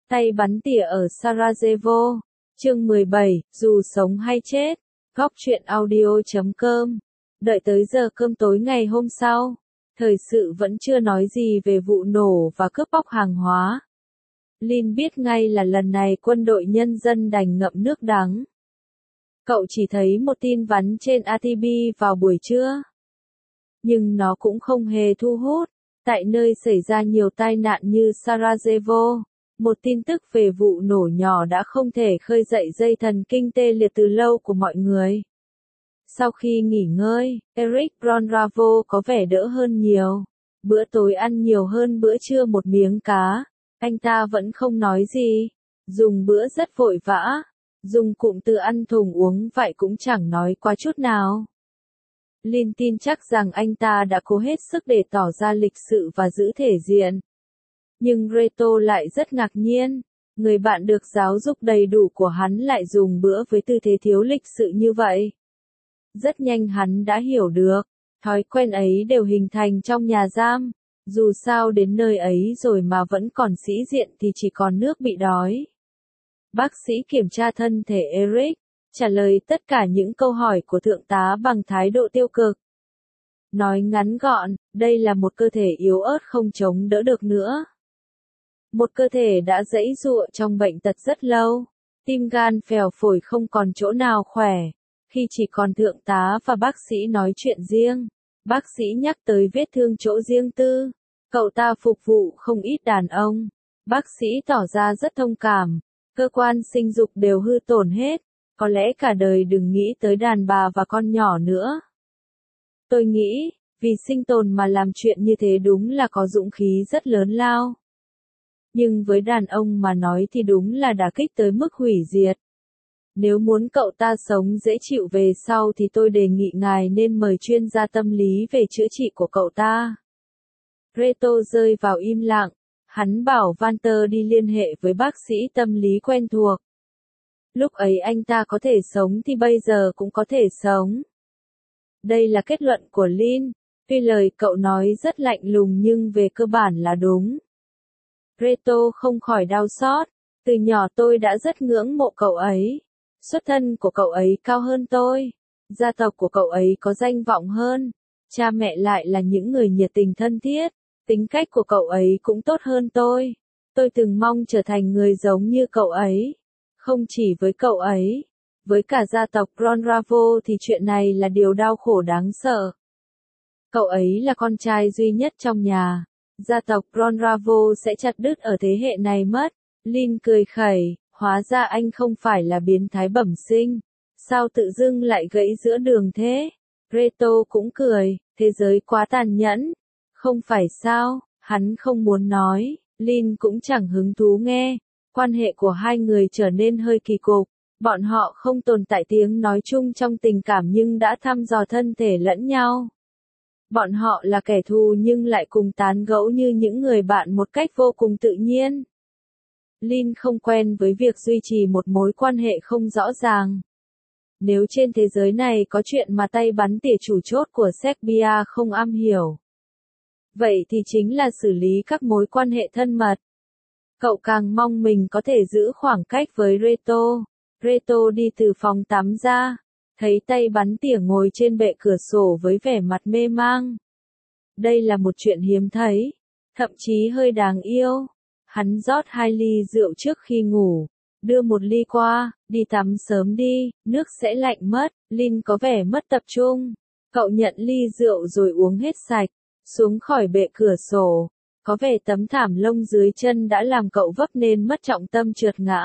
Tay bắn tỉa ở Sarajevo. Chương 17, dù sống hay chết. Góc truyện audio.com. Đợi tới giờ cơm tối ngày hôm sau, thời sự vẫn chưa nói gì về vụ nổ và cướp bóc hàng hóa. Lin biết ngay là lần này quân đội nhân dân đành ngậm nước đắng. Cậu chỉ thấy một tin vắn trên ATB vào buổi trưa. Nhưng nó cũng không hề thu hút. Tại nơi xảy ra nhiều tai nạn như Sarajevo, một tin tức về vụ nổ nhỏ đã không thể khơi dậy dây thần kinh tê liệt từ lâu của mọi người. Sau khi nghỉ ngơi, Eric Bravo có vẻ đỡ hơn nhiều. Bữa tối ăn nhiều hơn bữa trưa một miếng cá. Anh ta vẫn không nói gì. Dùng bữa rất vội vã. Dùng cụm từ ăn thùng uống vậy cũng chẳng nói quá chút nào. Lin tin chắc rằng anh ta đã cố hết sức để tỏ ra lịch sự và giữ thể diện. Nhưng Reto lại rất ngạc nhiên. Người bạn được giáo dục đầy đủ của hắn lại dùng bữa với tư thế thiếu lịch sự như vậy. Rất nhanh hắn đã hiểu được. Thói quen ấy đều hình thành trong nhà giam. Dù sao đến nơi ấy rồi mà vẫn còn sĩ diện thì chỉ còn nước bị đói. Bác sĩ kiểm tra thân thể Eric, trả lời tất cả những câu hỏi của thượng tá bằng thái độ tiêu cực. Nói ngắn gọn, đây là một cơ thể yếu ớt không chống đỡ được nữa. Một cơ thể đã giãy giụa trong bệnh tật rất lâu, tim gan phèo phổi không còn chỗ nào khỏe. Khi chỉ còn thượng tá và bác sĩ nói chuyện riêng, bác sĩ nhắc tới vết thương chỗ riêng tư. Cậu ta phục vụ không ít đàn ông. Bác sĩ tỏ ra rất thông cảm. Cơ quan sinh dục đều hư tổn hết. Có lẽ cả đời đừng nghĩ tới đàn bà và con nhỏ nữa. Tôi nghĩ, vì sinh tồn mà làm chuyện như thế đúng là có dũng khí rất lớn lao. Nhưng với đàn ông mà nói thì đúng là đả kích tới mức hủy diệt. Nếu muốn cậu ta sống dễ chịu về sau thì tôi đề nghị ngài nên mời chuyên gia tâm lý về chữa trị của cậu ta. Reto rơi vào im lặng. Hắn bảo Walter đi liên hệ với bác sĩ tâm lý quen thuộc. Lúc ấy anh ta có thể sống thì bây giờ cũng có thể sống. Đây là kết luận của Lin. Tuy lời cậu nói rất lạnh lùng nhưng về cơ bản là đúng. Reto không khỏi đau xót. Từ nhỏ tôi đã rất ngưỡng mộ cậu ấy. Xuất thân của cậu ấy cao hơn tôi. Gia tộc của cậu ấy có danh vọng hơn. Cha mẹ lại là những người nhiệt tình thân thiết. Tính cách của cậu ấy cũng tốt hơn tôi. Tôi từng mong trở thành người giống như cậu ấy. Không chỉ với cậu ấy. Với cả gia tộc Bravo thì chuyện này là điều đau khổ đáng sợ. Cậu ấy là con trai duy nhất trong nhà. Gia tộc Bravo sẽ chặt đứt ở thế hệ này mất. Lin cười khẩy. Hóa ra anh không phải là biến thái bẩm sinh. Sao tự dưng lại gãy giữa đường thế? Reto cũng cười. Thế giới quá tàn nhẫn. Không phải sao, hắn không muốn nói, Lin cũng chẳng hứng thú nghe. Quan hệ của hai người trở nên hơi kỳ cục. Bọn họ không tồn tại tiếng nói chung trong tình cảm nhưng đã thăm dò thân thể lẫn nhau. Bọn họ là kẻ thù nhưng lại cùng tán gẫu như những người bạn một cách vô cùng tự nhiên. Lin không quen với việc duy trì một mối quan hệ không rõ ràng. Nếu trên thế giới này có chuyện mà tay bắn tỉa chủ chốt của Serbia không am hiểu, vậy thì chính là xử lý các mối quan hệ thân mật. Cậu càng mong mình có thể giữ khoảng cách với Reto. Reto đi từ phòng tắm ra, thấy tay bắn tỉa ngồi trên bệ cửa sổ với vẻ mặt mê mang. Đây là một chuyện hiếm thấy, thậm chí hơi đáng yêu. Hắn rót 2 ly rượu trước khi ngủ, đưa một ly qua, đi tắm sớm đi, nước sẽ lạnh mất. Lin có vẻ mất tập trung. Cậu nhận ly rượu rồi uống hết sạch. Xuống khỏi bệ cửa sổ, có vẻ tấm thảm lông dưới chân đã làm cậu vấp nên mất trọng tâm trượt ngã.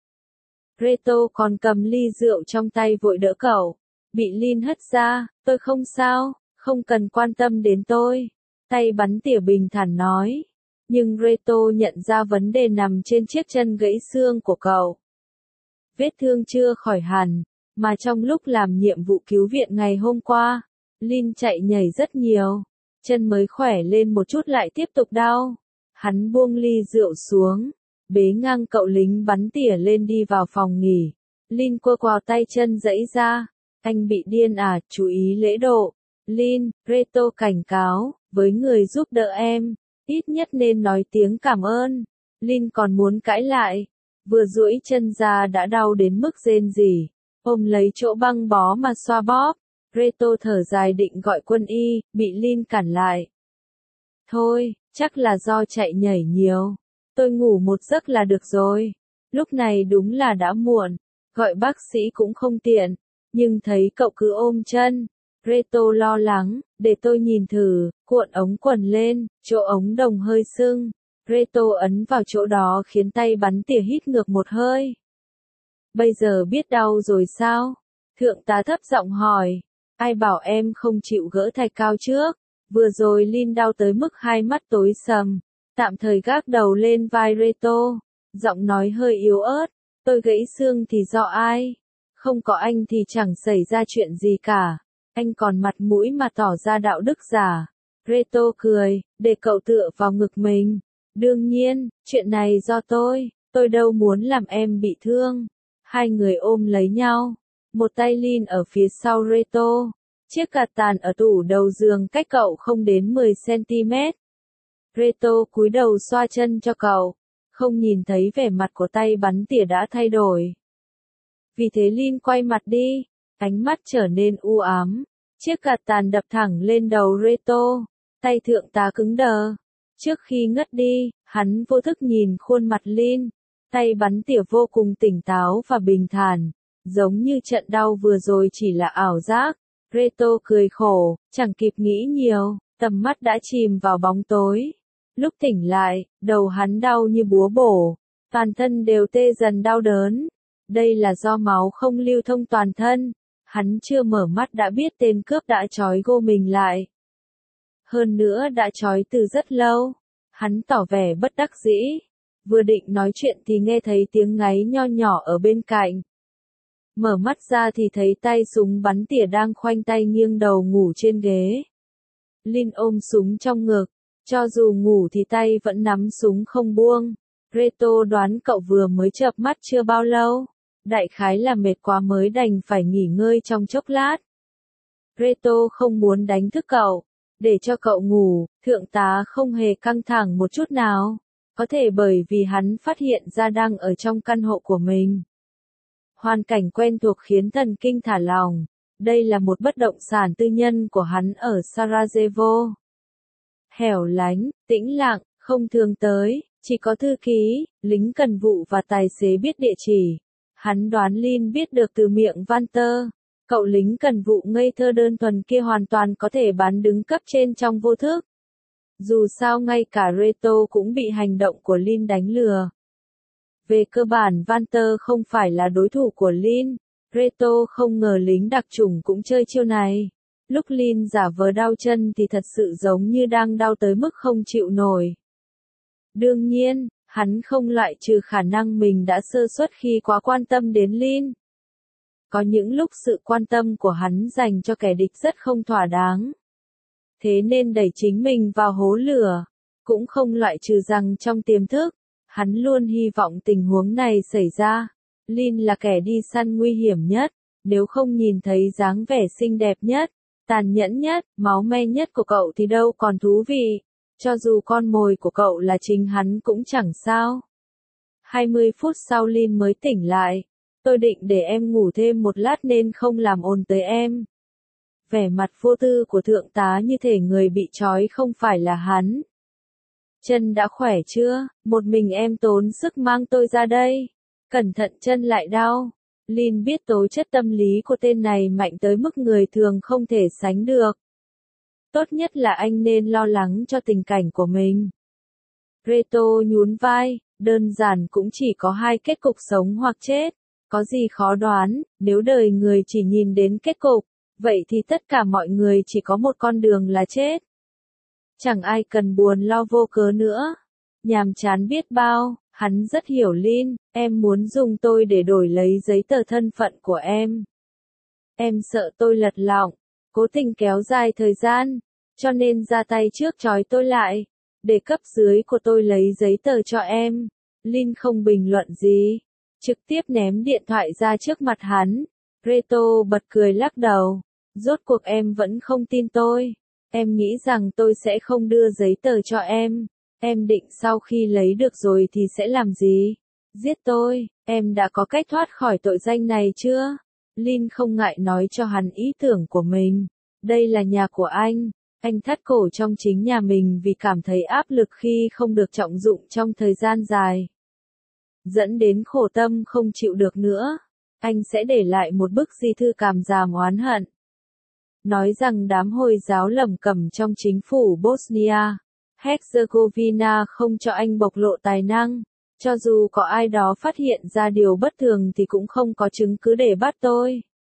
Reto còn cầm ly rượu trong tay vội đỡ cậu. Bị Lin hất ra, tôi không sao, không cần quan tâm đến tôi. Tay bắn tỉa bình thản nói. Nhưng Reto nhận ra vấn đề nằm trên chiếc chân gãy xương của cậu. Vết thương chưa khỏi hẳn, mà trong lúc làm nhiệm vụ cứu viện ngày hôm qua, Lin chạy nhảy rất nhiều. Chân mới khỏe lên một chút lại tiếp tục đau. Hắn buông ly rượu xuống, bế ngang cậu lính bắn tỉa lên đi vào phòng nghỉ. Lin quơ quào tay chân giãy ra. Anh bị điên à, chú ý lễ độ. Lin, Reto cảnh cáo, với người giúp đỡ em, ít nhất nên nói tiếng cảm ơn. Lin còn muốn cãi lại. Vừa duỗi chân ra đã đau đến mức rên rỉ. Ôm lấy chỗ băng bó mà xoa bóp. Reto thở dài định gọi quân y, bị Lin cản lại. Thôi, chắc là do chạy nhảy nhiều. Tôi ngủ một giấc là được rồi. Lúc này đúng là đã muộn. Gọi bác sĩ cũng không tiện. Nhưng thấy cậu cứ ôm chân. Reto lo lắng, để tôi nhìn thử, cuộn ống quần lên, chỗ ống đồng hơi sưng. Reto ấn vào chỗ đó khiến tay bắn tỉa hít ngược một hơi. Bây giờ biết đau rồi sao? Thượng tá thấp giọng hỏi. Ai bảo em không chịu gỡ thạch cao trước? Vừa rồi Lin đau tới mức hai mắt tối sầm. Tạm thời gác đầu lên vai Reto. Giọng nói hơi yếu ớt. Tôi gãy xương thì do ai? Không có anh thì chẳng xảy ra chuyện gì cả. Anh còn mặt mũi mà tỏ ra đạo đức giả. Reto cười, để cậu tựa vào ngực mình. Đương nhiên, chuyện này do tôi đâu muốn làm em bị thương. Hai người ôm lấy nhau. Một tay Lin ở phía sau Reto. Chiếc gạt tàn ở tủ đầu giường cách cậu không đến 10 cm. Reto cúi đầu xoa chân cho cậu. Không nhìn thấy vẻ mặt của tay bắn tỉa đã thay đổi. Vì thế Lin quay mặt đi. Ánh mắt trở nên u ám. Chiếc gạt tàn đập thẳng lên đầu Reto. Tay thượng tá cứng đờ. Trước khi ngất đi, hắn vô thức nhìn khuôn mặt Lin. Tay bắn tỉa vô cùng tỉnh táo và bình thản. Giống như trận đau vừa rồi chỉ là ảo giác. Reto cười khổ, chẳng kịp nghĩ nhiều, tầm mắt đã chìm vào bóng tối. Lúc tỉnh lại, đầu hắn đau như búa bổ. Toàn thân đều tê dần đau đớn. Đây là do máu không lưu thông toàn thân. Hắn chưa mở mắt đã biết tên cướp đã trói gô mình lại. Hơn nữa đã trói từ rất lâu. Hắn tỏ vẻ bất đắc dĩ. Vừa định nói chuyện thì nghe thấy tiếng ngáy nho nhỏ ở bên cạnh. Mở mắt ra thì thấy tay súng bắn tỉa đang khoanh tay nghiêng đầu ngủ trên ghế. Lin ôm súng trong ngực. Cho dù ngủ thì tay vẫn nắm súng không buông. Reto đoán cậu vừa mới chợp mắt chưa bao lâu. Đại khái là mệt quá mới đành phải nghỉ ngơi trong chốc lát. Reto không muốn đánh thức cậu. Để cho cậu ngủ, thượng tá không hề căng thẳng một chút nào. Có thể bởi vì hắn phát hiện ra đang ở trong căn hộ của mình. Hoàn cảnh quen thuộc khiến thần kinh thả lỏng. Đây là một bất động sản tư nhân của hắn ở Sarajevo. Hẻo lánh, tĩnh lặng, không thường tới, chỉ có thư ký, lính cần vụ và tài xế biết địa chỉ. Hắn đoán Lin biết được từ miệng Walter. Cậu lính cần vụ ngây thơ đơn thuần kia hoàn toàn có thể bán đứng cấp trên trong vô thức. Dù sao ngay cả Reto cũng bị hành động của Lin đánh lừa. Về cơ bản Walter không phải là đối thủ của Lin. Reto không ngờ lính đặc chủng cũng chơi chiêu này. Lúc Lin giả vờ đau chân thì thật sự giống như đang đau tới mức không chịu nổi. Đương nhiên, hắn không loại trừ khả năng mình đã sơ suất khi quá quan tâm đến Lin. Có những lúc sự quan tâm của hắn dành cho kẻ địch rất không thỏa đáng. Thế nên đẩy chính mình vào hố lửa. Cũng không loại trừ rằng trong tiềm thức, hắn luôn hy vọng tình huống này xảy ra. Lin là kẻ đi săn nguy hiểm nhất. Nếu không nhìn thấy dáng vẻ xinh đẹp nhất, tàn nhẫn nhất, máu me nhất của cậu thì đâu còn thú vị. Cho dù con mồi của cậu là chính hắn cũng chẳng sao. 20 phút sau Lin mới tỉnh lại. Tôi định để em ngủ thêm một lát nên không làm ồn tới em. Vẻ mặt vô tư của thượng tá như thể người bị trói không phải là hắn. Chân đã khỏe chưa? Một mình em tốn sức mang tôi ra đây. Cẩn thận chân lại đau. Lin biết tố chất tâm lý của tên này mạnh tới mức người thường không thể sánh được. Tốt nhất là anh nên lo lắng cho tình cảnh của mình. Reto nhún vai, đơn giản cũng chỉ có hai kết cục sống hoặc chết. Có gì khó đoán, nếu đời người chỉ nhìn đến kết cục, vậy thì tất cả mọi người chỉ có một con đường là chết. Chẳng ai cần buồn lo vô cớ nữa. Nhàm chán biết bao, hắn rất hiểu Lin, em muốn dùng tôi để đổi lấy giấy tờ thân phận của em. Em sợ tôi lật lọng, cố tình kéo dài thời gian, cho nên ra tay trước trói tôi lại, để cấp dưới của tôi lấy giấy tờ cho em. Lin không bình luận gì, trực tiếp ném điện thoại ra trước mặt hắn. Reto bật cười lắc đầu, rốt cuộc em vẫn không tin tôi. Em nghĩ rằng tôi sẽ không đưa giấy tờ cho em. Em định sau khi lấy được rồi thì sẽ làm gì? Giết tôi, em đã có cách thoát khỏi tội danh này chưa? Lin không ngại nói cho hắn ý tưởng của mình. Đây là nhà của anh thắt cổ trong chính nhà mình vì cảm thấy áp lực khi không được trọng dụng trong thời gian dài. Dẫn đến khổ tâm không chịu được nữa. Anh sẽ để lại một bức di thư cảm giảm oán hận. Nói rằng đám Hồi giáo lầm cầm trong chính phủ Bosnia, Herzegovina không cho anh bộc lộ tài năng. Cho dù có ai đó phát hiện ra điều bất thường thì cũng không có chứng cứ để bắt tôi.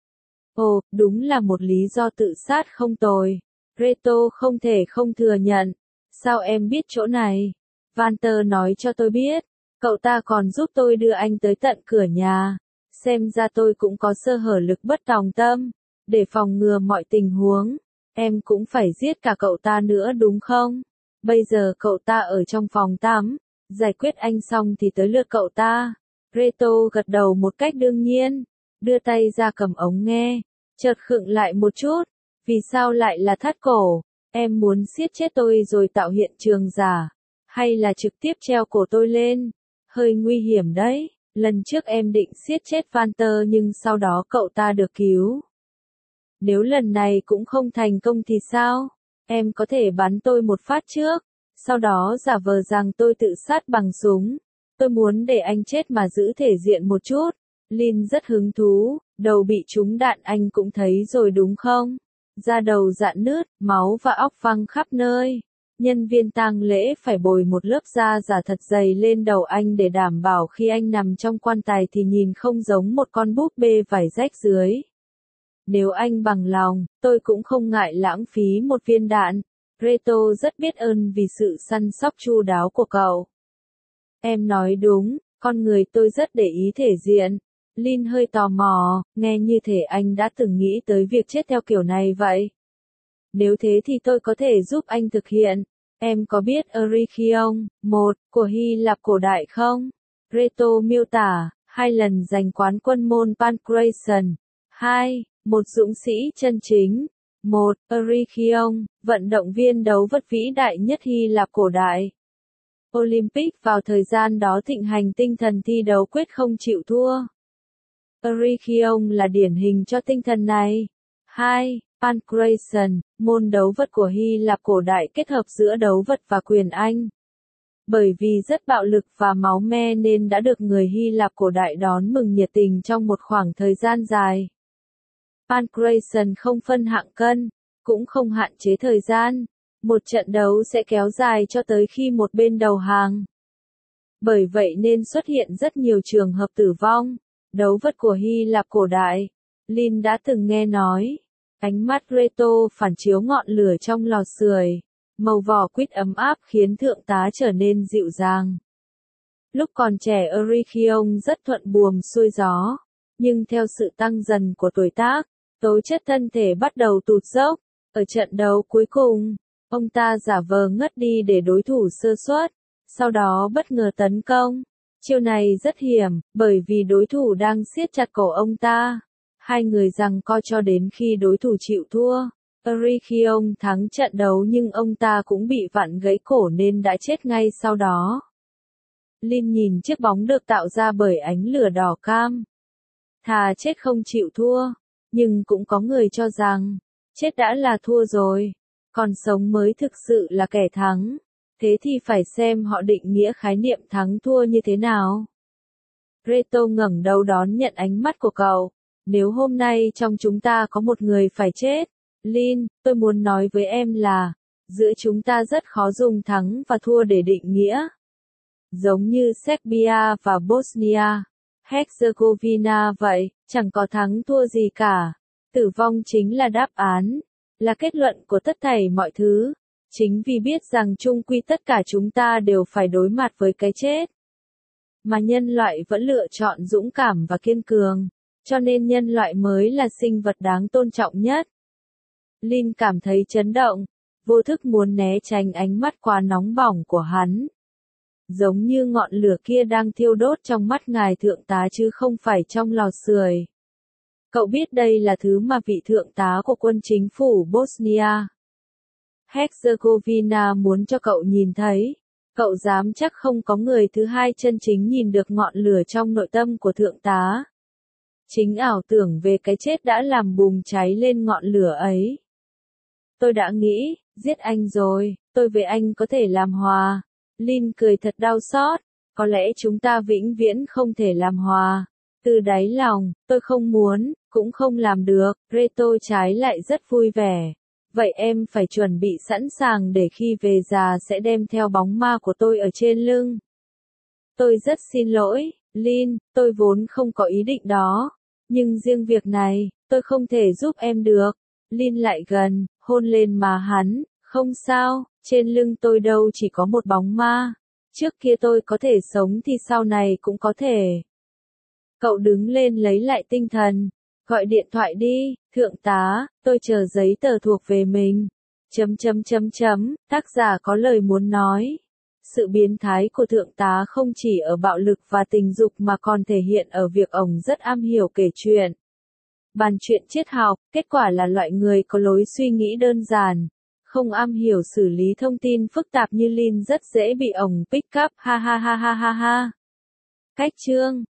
Ồ, đúng là một lý do tự sát không tồi. Reto không thể không thừa nhận. Sao em biết chỗ này? Walter nói cho tôi biết. Cậu ta còn giúp tôi đưa anh tới tận cửa nhà. Xem ra tôi cũng có sơ hở lực bất tòng tâm. Để phòng ngừa mọi tình huống, em cũng phải giết cả cậu ta nữa đúng không? Bây giờ cậu ta ở trong phòng tắm. Giải quyết anh xong thì tới lượt cậu ta. Reto gật đầu một cách đương nhiên. Đưa tay ra cầm ống nghe. Chợt khựng lại một chút. Vì sao lại là thắt cổ? Em muốn giết chết tôi rồi tạo hiện trường giả. Hay là trực tiếp treo cổ tôi lên? Hơi nguy hiểm đấy. Lần trước em định giết chết Walter nhưng sau đó cậu ta được cứu. Nếu lần này cũng không thành công thì sao? Em có thể bắn tôi một phát trước. Sau đó giả vờ rằng tôi tự sát bằng súng. Tôi muốn để anh chết mà giữ thể diện một chút. Lin rất hứng thú, đầu bị trúng đạn anh cũng thấy rồi đúng không? Da đầu rạn nứt, máu và óc văng khắp nơi. Nhân viên tang lễ phải bồi một lớp da giả thật dày lên đầu anh để đảm bảo khi anh nằm trong quan tài thì nhìn không giống một con búp bê vải rách dưới. Nếu anh bằng lòng, tôi cũng không ngại lãng phí một viên đạn. Reto rất biết ơn vì sự săn sóc chu đáo của cậu. Em nói đúng, con người tôi rất để ý thể diện. Lin hơi tò mò, nghe như thể anh đã từng nghĩ tới việc chết theo kiểu này vậy. Nếu thế thì tôi có thể giúp anh thực hiện. Em có biết Erechtheion, một của Hy Lạp cổ đại không? Reto miêu tả, 2 lần giành quán quân môn Pancration. 2. Một dũng sĩ chân chính. 1. Erechtheion, vận động viên đấu vật vĩ đại nhất Hy Lạp cổ đại. Olympic vào thời gian đó thịnh hành tinh thần thi đấu quyết không chịu thua. Erechtheion là điển hình cho tinh thần này. 2. Pancration, môn đấu vật của Hy Lạp cổ đại kết hợp giữa đấu vật và quyền Anh. Bởi vì rất bạo lực và máu me nên đã được người Hy Lạp cổ đại đón mừng nhiệt tình trong một khoảng thời gian dài. Pancration không phân hạng cân, cũng không hạn chế thời gian. Một trận đấu sẽ kéo dài cho tới khi một bên đầu hàng. Bởi vậy nên xuất hiện rất nhiều trường hợp tử vong. Đấu vật của Hy Lạp cổ đại. Lin đã từng nghe nói. Ánh mắt Reto phản chiếu ngọn lửa trong lò sưởi. Màu vỏ quýt ấm áp khiến thượng tá trở nên dịu dàng. Lúc còn trẻ Erechtheion rất thuận buồm xuôi gió. Nhưng theo sự tăng dần của tuổi tác, tố chất thân thể bắt đầu tụt dốc. Ở trận đấu cuối cùng, ông ta giả vờ ngất đi để đối thủ sơ suất, sau đó bất ngờ tấn công. Chiêu này rất hiểm, bởi vì đối thủ đang siết chặt cổ ông ta. 2 người giằng co cho đến khi đối thủ chịu thua. Erechtheion thắng trận đấu nhưng ông ta cũng bị vặn gãy cổ nên đã chết ngay sau đó. Lin nhìn chiếc bóng được tạo ra bởi ánh lửa đỏ cam. Thà chết không chịu thua, nhưng cũng có người cho rằng, chết đã là thua rồi, còn sống mới thực sự là kẻ thắng. Thế thì phải xem họ định nghĩa khái niệm thắng thua như thế nào. Reto ngẩng đầu đón nhận ánh mắt của cậu. Nếu hôm nay trong chúng ta có một người phải chết, Lin, tôi muốn nói với em là, giữa chúng ta rất khó dùng thắng và thua để định nghĩa. Giống như Serbia và Bosnia, Herzegovina vậy, chẳng có thắng thua gì cả. Tử vong chính là đáp án, là kết luận của tất thảy mọi thứ. Chính vì biết rằng chung quy tất cả chúng ta đều phải đối mặt với cái chết. Mà nhân loại vẫn lựa chọn dũng cảm và kiên cường, cho nên nhân loại mới là sinh vật đáng tôn trọng nhất. Lin cảm thấy chấn động, vô thức muốn né tránh ánh mắt quá nóng bỏng của hắn. Giống như ngọn lửa kia đang thiêu đốt trong mắt ngài thượng tá chứ không phải trong lò sưởi. Cậu biết đây là thứ mà vị thượng tá của quân chính phủ Bosnia Herzegovina muốn cho cậu nhìn thấy. Cậu dám chắc không có người thứ hai chân chính nhìn được ngọn lửa trong nội tâm của thượng tá. Chính ảo tưởng về cái chết đã làm bùng cháy lên ngọn lửa ấy. Tôi đã nghĩ, giết anh rồi, tôi với anh có thể làm hòa. Lin cười thật đau xót, có lẽ chúng ta vĩnh viễn không thể làm hòa. Từ đáy lòng, tôi không muốn, cũng không làm được, Reto trái lại rất vui vẻ. Vậy em phải chuẩn bị sẵn sàng để khi về già sẽ đem theo bóng ma của tôi ở trên lưng. Tôi rất xin lỗi, Lin, tôi vốn không có ý định đó. Nhưng riêng việc này, tôi không thể giúp em được. Lin lại gần, hôn lên má hắn, không sao, trên lưng tôi đâu chỉ có một bóng ma. Trước kia tôi có thể sống thì sau này cũng có thể. Cậu đứng lên lấy lại tinh thần. Gọi điện thoại đi, thượng tá, tôi chờ giấy tờ thuộc về mình. Tác giả có lời muốn nói. Sự biến thái của thượng tá không chỉ ở bạo lực và tình dục mà còn thể hiện ở việc ông rất am hiểu kể chuyện. Bàn chuyện triết học, kết quả là loại người có lối suy nghĩ đơn giản, không am hiểu xử lý thông tin phức tạp như Lin rất dễ bị ông pick up, ha ha ha ha ha ha. Cách chương